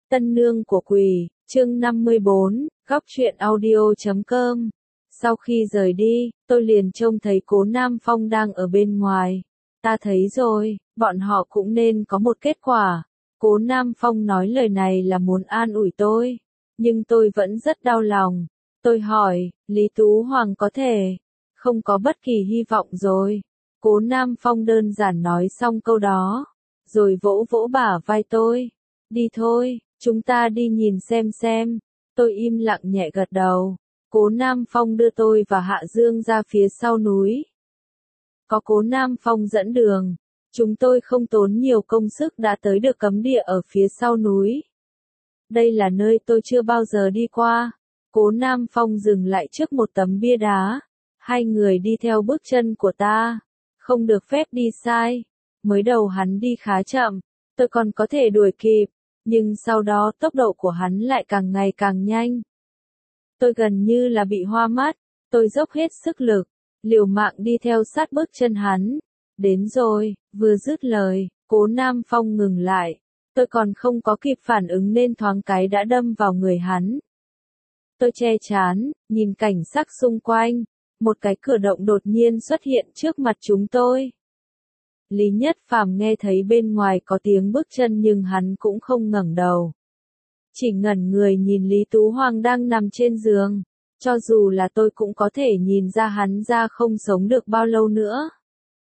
Tân nương của quỷ, chương 54, góc truyện audio.com. Sau khi rời đi, tôi liền trông thấy Cố Nam Phong đang ở bên ngoài. Ta thấy rồi, bọn họ cũng nên có một kết quả. Cố Nam Phong nói lời này là muốn an ủi tôi, nhưng tôi vẫn rất đau lòng. Tôi hỏi, Lý Tú Hoàng có thể không có bất kỳ hy vọng rồi. Cố Nam Phong đơn giản nói xong câu đó, rồi vỗ vỗ bả vai tôi. Đi thôi, chúng ta đi nhìn xem. Tôi im lặng nhẹ gật đầu. Cố Nam Phong đưa tôi và Hạ Dương ra phía sau núi. Có Cố Nam Phong dẫn đường, chúng tôi không tốn nhiều công sức đã tới được cấm địa ở phía sau núi. Đây là nơi tôi chưa bao giờ đi qua. Cố Nam Phong dừng lại trước một tấm bia đá. Hai người đi theo bước chân của ta, không được phép đi sai. Mới đầu hắn đi khá chậm, tôi còn có thể đuổi kịp, nhưng sau đó tốc độ của hắn lại càng ngày càng nhanh. Tôi gần như là bị hoa mắt, tôi dốc hết sức lực, liều mạng đi theo sát bước chân hắn. Đến rồi, vừa dứt lời, Cố Nam Phong ngừng lại. Tôi còn không có kịp phản ứng nên thoáng cái đã đâm vào người hắn. Tôi che trán, nhìn cảnh sắc xung quanh. Một cái cửa động đột nhiên xuất hiện trước mặt chúng tôi. Lý Nhất Phàm nghe thấy bên ngoài có tiếng bước chân nhưng hắn cũng không ngẩng đầu. Chỉ ngẩn người nhìn Lý Tú Hoàng đang nằm trên giường. Cho dù là tôi cũng có thể nhìn ra hắn ra không sống được bao lâu nữa.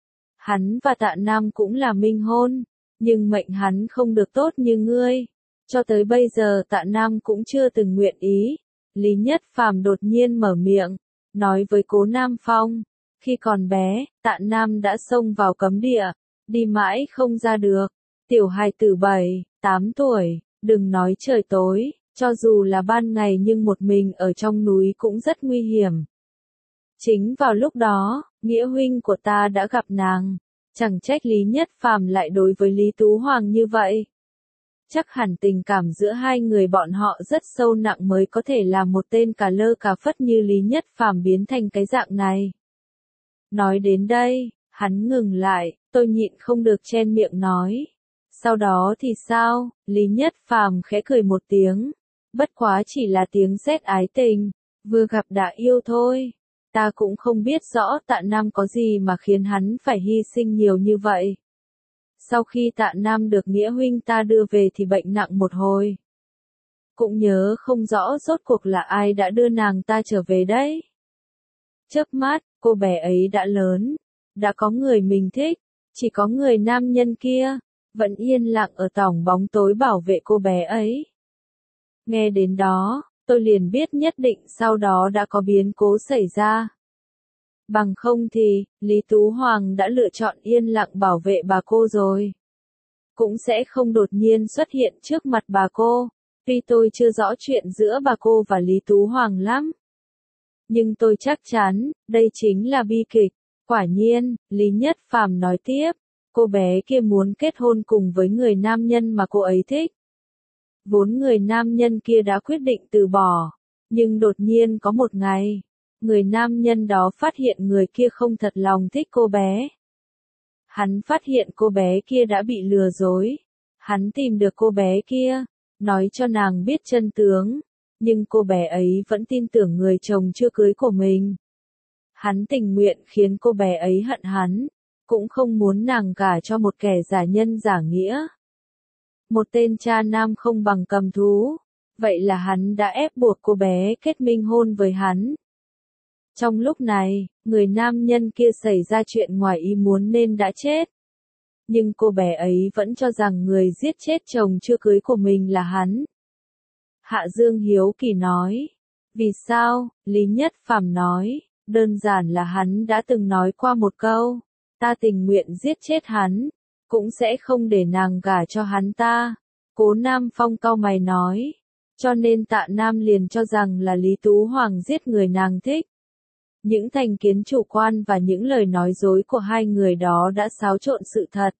Hắn và Tạ Nam cũng là minh hôn, nhưng mệnh hắn không được tốt như ngươi. Cho tới bây giờ Tạ Nam cũng chưa từng nguyện ý. Lý Nhất Phàm đột nhiên mở miệng, nói với Cố Nam Phong. Khi còn bé, Tạ Nam đã xông vào cấm địa, đi mãi không ra được. Tiểu hài tử 7, 8 tuổi, đừng nói trời tối, cho dù là ban ngày nhưng một mình ở trong núi cũng rất nguy hiểm. Chính vào lúc đó, nghĩa huynh của ta đã gặp nàng, chẳng trách Lý Nhất Phàm lại đối với Lý Tú Hoàng như vậy. Chắc hẳn tình cảm giữa hai người bọn họ rất sâu nặng mới có thể làm một tên cà lơ cà phất như Lý Nhất Phàm biến thành cái dạng này. Nói đến đây, hắn ngừng lại, tôi nhịn không được chen miệng nói. Sau đó thì sao? Lý Nhất Phàm khẽ cười một tiếng. Bất quá chỉ là tiếng sét ái tình, vừa gặp đã yêu thôi. Ta cũng không biết rõ Tạ Nam có gì mà khiến hắn phải hy sinh nhiều như vậy. Sau khi Tạ Nam được nghĩa huynh ta đưa về thì bệnh nặng một hồi. Cũng nhớ không rõ rốt cuộc là ai đã đưa nàng ta trở về đấy. Chớp mắt, cô bé ấy đã lớn, đã có người mình thích, chỉ có người nam nhân kia vẫn yên lặng ở tòng bóng tối bảo vệ cô bé ấy. Nghe đến đó, tôi liền biết nhất định sau đó đã có biến cố xảy ra. Bằng không thì, Lý Tú Hoàng đã lựa chọn yên lặng bảo vệ bà cô rồi. Cũng sẽ không đột nhiên xuất hiện trước mặt bà cô. Tuy tôi chưa rõ chuyện giữa bà cô và Lý Tú Hoàng lắm, nhưng tôi chắc chắn, đây chính là bi kịch. Quả nhiên, Lý Nhất Phàm nói tiếp, cô bé kia muốn kết hôn cùng với người nam nhân mà cô ấy thích. Vốn người nam nhân kia đã quyết định từ bỏ, nhưng đột nhiên có một ngày, người nam nhân đó phát hiện người kia không thật lòng thích cô bé. Hắn phát hiện cô bé kia đã bị lừa dối. Hắn tìm được cô bé kia, nói cho nàng biết chân tướng, nhưng cô bé ấy vẫn tin tưởng người chồng chưa cưới của mình. Hắn tình nguyện khiến cô bé ấy hận hắn, cũng không muốn nàng gả cho một kẻ giả nhân giả nghĩa. Một tên cha nam không bằng cầm thú, vậy là hắn đã ép buộc cô bé kết minh hôn với hắn. Trong lúc này, người nam nhân kia xảy ra chuyện ngoài ý muốn nên đã chết. Nhưng cô bé ấy vẫn cho rằng người giết chết chồng chưa cưới của mình là hắn. Hạ Dương hiếu kỳ nói. Vì sao? Lý Nhất Phàm nói. Đơn giản là hắn đã từng nói qua một câu. Ta tình nguyện giết chết hắn, cũng sẽ không để nàng gả cho hắn ta. Cố Nam Phong cau mày nói. Cho nên Tạ Nam liền cho rằng là Lý Tú Hoàng giết người nàng thích. Những thành kiến chủ quan và những lời nói dối của hai người đó đã xáo trộn sự thật.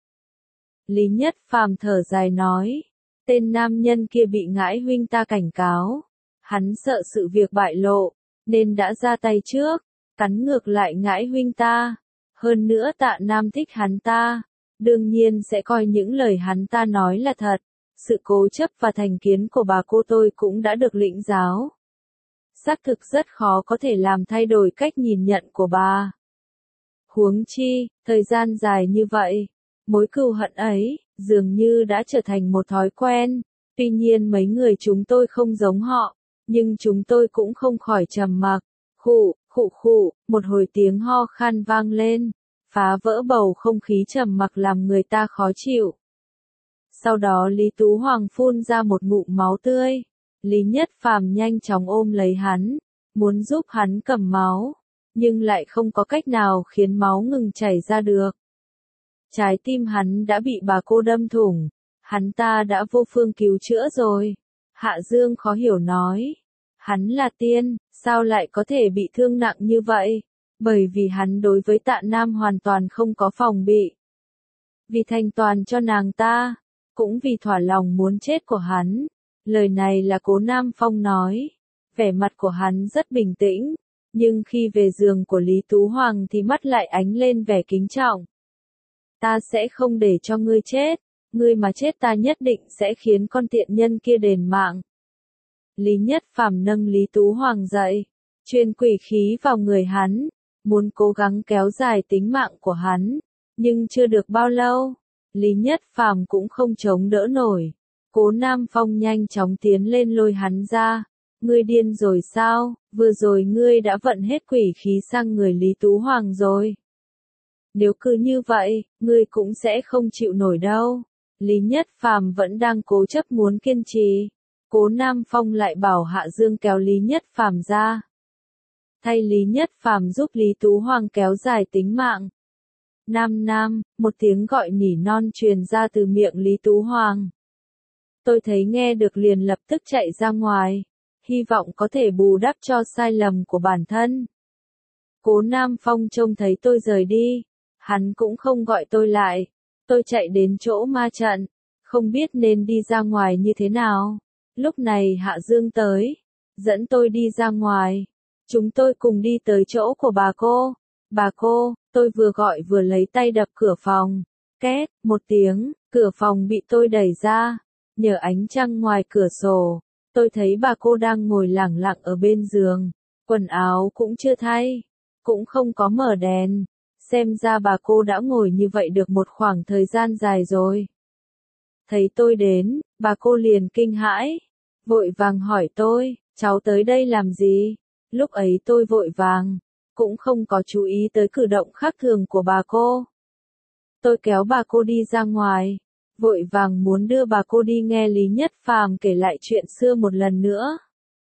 Lý Nhất Phàm thở dài nói. Tên nam nhân kia bị ngãi huynh ta cảnh cáo. Hắn sợ sự việc bại lộ, nên đã ra tay trước, cắn ngược lại ngãi huynh ta. Hơn nữa Tạ Nam thích hắn ta, đương nhiên sẽ coi những lời hắn ta nói là thật. Sự cố chấp và thành kiến của bà cô tôi cũng đã được lĩnh giáo. Xác thực rất khó có thể làm thay đổi cách nhìn nhận của bà. Huống chi, thời gian dài như vậy, mối cừu hận ấy, dường như đã trở thành một thói quen. Tuy nhiên mấy người chúng tôi không giống họ, nhưng chúng tôi cũng không khỏi trầm mặc. Khụ, khụ khụ, một hồi tiếng ho khan vang lên, phá vỡ bầu không khí trầm mặc làm người ta khó chịu. Sau đó Lý Tú Hoàng phun ra một ngụm máu tươi. Lý Nhất Phàm nhanh chóng ôm lấy hắn, muốn giúp hắn cầm máu, nhưng lại không có cách nào khiến máu ngừng chảy ra được. Trái tim hắn đã bị bà cô đâm thủng, hắn ta đã vô phương cứu chữa rồi. Hạ Dương khó hiểu nói, hắn là tiên, sao lại có thể bị thương nặng như vậy? Bởi vì hắn đối với Tạ Nam hoàn toàn không có phòng bị. Vì thành toàn cho nàng ta, cũng vì thỏa lòng muốn chết của hắn. Lời này là Cố Nam Phong nói. Vẻ mặt của hắn rất bình tĩnh, nhưng khi về giường của Lý Tú Hoàng thì mắt lại ánh lên vẻ kính trọng. Ta sẽ không để cho ngươi chết, ngươi mà chết ta nhất định sẽ khiến con tiện nhân kia đền mạng. Lý Nhất Phàm nâng Lý Tú Hoàng dậy, truyền quỷ khí vào người hắn, muốn cố gắng kéo dài tính mạng của hắn, nhưng chưa được bao lâu, Lý Nhất Phàm cũng không chống đỡ nổi. Cố Nam Phong nhanh chóng tiến lên lôi hắn ra. Ngươi điên rồi sao, vừa rồi ngươi đã vận hết quỷ khí sang người Lý Tú Hoàng rồi. Nếu cứ như vậy, ngươi cũng sẽ không chịu nổi đâu. Lý Nhất Phàm vẫn đang cố chấp muốn kiên trì. Cố Nam Phong lại bảo Hạ Dương kéo Lý Nhất Phàm ra. Thay Lý Nhất Phàm giúp Lý Tú Hoàng kéo dài tính mạng. Nam Nam, một tiếng gọi nỉ non truyền ra từ miệng Lý Tú Hoàng. Tôi thấy nghe được liền lập tức chạy ra ngoài, hy vọng có thể bù đắp cho sai lầm của bản thân. Cố Nam Phong trông thấy tôi rời đi, hắn cũng không gọi tôi lại. Tôi chạy đến chỗ ma trận, không biết nên đi ra ngoài như thế nào. Lúc này Hạ Dương tới, dẫn tôi đi ra ngoài. Chúng tôi cùng đi tới chỗ của bà cô. Bà cô, tôi vừa gọi vừa lấy tay đập cửa phòng. Két, một tiếng, cửa phòng bị tôi đẩy ra. Nhờ ánh trăng ngoài cửa sổ, tôi thấy bà cô đang ngồi lẳng lặng ở bên giường. Quần áo cũng chưa thay, cũng không có mở đèn. Xem ra bà cô đã ngồi như vậy được một khoảng thời gian dài rồi. Thấy tôi đến, bà cô liền kinh hãi, vội vàng hỏi tôi, cháu tới đây làm gì? Lúc ấy tôi vội vàng, cũng không có chú ý tới cử động khác thường của bà cô. Tôi kéo bà cô đi ra ngoài, vội vàng muốn đưa bà cô đi nghe Lý Nhất Phàm kể lại chuyện xưa một lần nữa.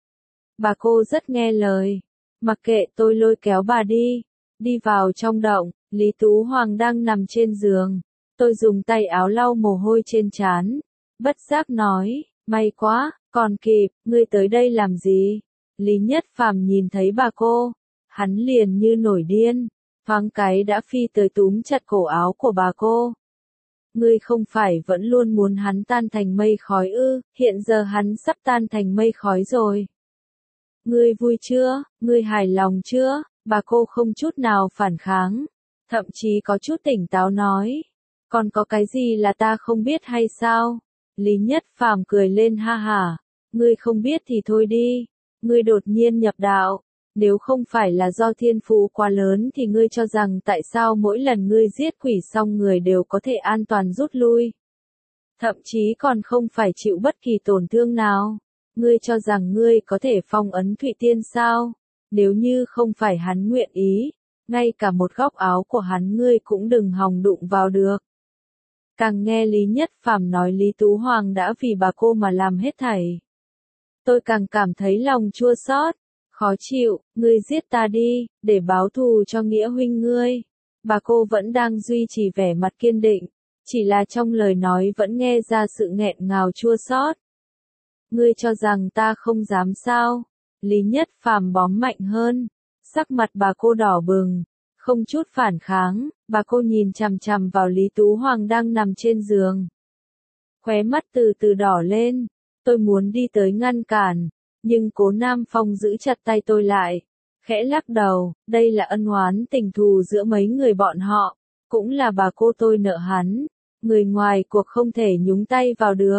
Bà cô rất nghe lời, mặc kệ tôi lôi kéo bà đi vào trong động, Lý Tú Hoàng đang nằm trên giường. Tôi dùng tay áo lau mồ hôi trên trán, bất giác nói, may quá, còn kịp, ngươi tới đây làm gì? Lý Nhất Phàm nhìn thấy bà cô, hắn liền như nổi điên, thoáng cái đã phi tới túm chặt cổ áo của bà cô. Ngươi không phải vẫn luôn muốn hắn tan thành mây khói ư, hiện giờ hắn sắp tan thành mây khói rồi. Ngươi vui chưa, ngươi hài lòng chưa? Bà cô không chút nào phản kháng, thậm chí có chút tỉnh táo nói. Còn có cái gì là ta không biết hay sao? Lý Nhất Phàm cười lên ha hả. Ngươi không biết thì thôi đi. Ngươi đột nhiên nhập đạo. Nếu không phải là do thiên phú quá lớn thì ngươi cho rằng tại sao mỗi lần ngươi giết quỷ xong người đều có thể an toàn rút lui. Thậm chí còn không phải chịu bất kỳ tổn thương nào. Ngươi cho rằng ngươi có thể phong ấn Thụy Tiên sao? Nếu như không phải hắn nguyện ý, ngay cả một góc áo của hắn ngươi cũng đừng hòng đụng vào được. Càng nghe Lý Nhất Phàm nói Lý Tú Hoàng đã vì bà cô mà làm hết thảy. Tôi càng cảm thấy lòng chua xót, khó chịu, ngươi giết ta đi, để báo thù cho nghĩa huynh ngươi. Bà cô vẫn đang duy trì vẻ mặt kiên định, chỉ là trong lời nói vẫn nghe ra sự nghẹn ngào chua xót. Ngươi cho rằng ta không dám sao? Lý Nhất Phàm bóm mạnh hơn, sắc mặt bà cô đỏ bừng, không chút phản kháng, bà cô nhìn chằm chằm vào Lý Tú Hoàng đang nằm trên giường. Khóe mắt từ từ đỏ lên, tôi muốn đi tới ngăn cản, nhưng Cố Nam Phong giữ chặt tay tôi lại, khẽ lắc đầu, đây là ân oán tình thù giữa mấy người bọn họ, cũng là bà cô tôi nợ hắn, người ngoài cuộc không thể nhúng tay vào được.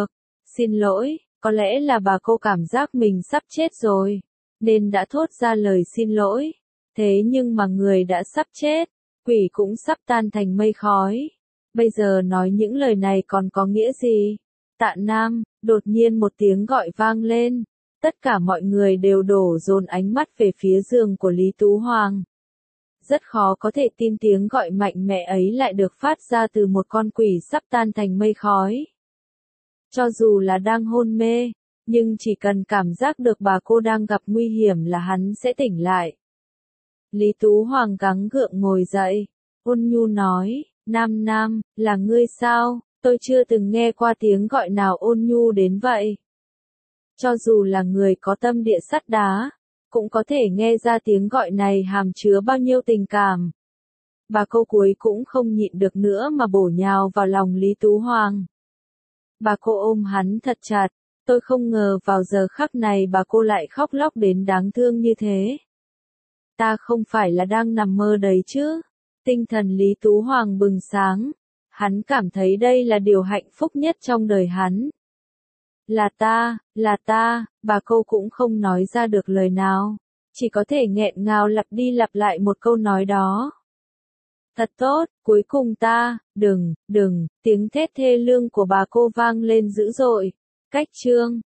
Xin lỗi, có lẽ là bà cô cảm giác mình sắp chết rồi, nên đã thốt ra lời xin lỗi. Thế nhưng mà người đã sắp chết, quỷ cũng sắp tan thành mây khói. Bây giờ nói những lời này còn có nghĩa gì? Tạ Nam, đột nhiên một tiếng gọi vang lên. Tất cả mọi người đều đổ dồn ánh mắt về phía giường của Lý Tú Hoàng. Rất khó có thể tin tiếng gọi mạnh mẽ ấy lại được phát ra từ một con quỷ sắp tan thành mây khói. Cho dù là đang hôn mê, nhưng chỉ cần cảm giác được bà cô đang gặp nguy hiểm là hắn sẽ tỉnh lại. Lý Tú Hoàng gắng gượng ngồi dậy, ôn nhu nói, Nam Nam, là ngươi sao? Tôi chưa từng nghe qua tiếng gọi nào ôn nhu đến vậy. Cho dù là người có tâm địa sắt đá, cũng có thể nghe ra tiếng gọi này hàm chứa bao nhiêu tình cảm. Bà cô cuối cũng không nhịn được nữa mà bổ nhào vào lòng Lý Tú Hoàng. Bà cô ôm hắn thật chặt, tôi không ngờ vào giờ khắc này bà cô lại khóc lóc đến đáng thương như thế. Ta không phải là đang nằm mơ đấy chứ? Tinh thần Lý Tú Hoàng bừng sáng, hắn cảm thấy đây là điều hạnh phúc nhất trong đời hắn. Là ta, bà cô cũng không nói ra được lời nào, chỉ có thể nghẹn ngào lặp đi lặp lại một câu nói đó. Thật tốt, cuối cùng ta, đừng, tiếng thét thê lương của bà cô vang lên dữ dội. Cách chương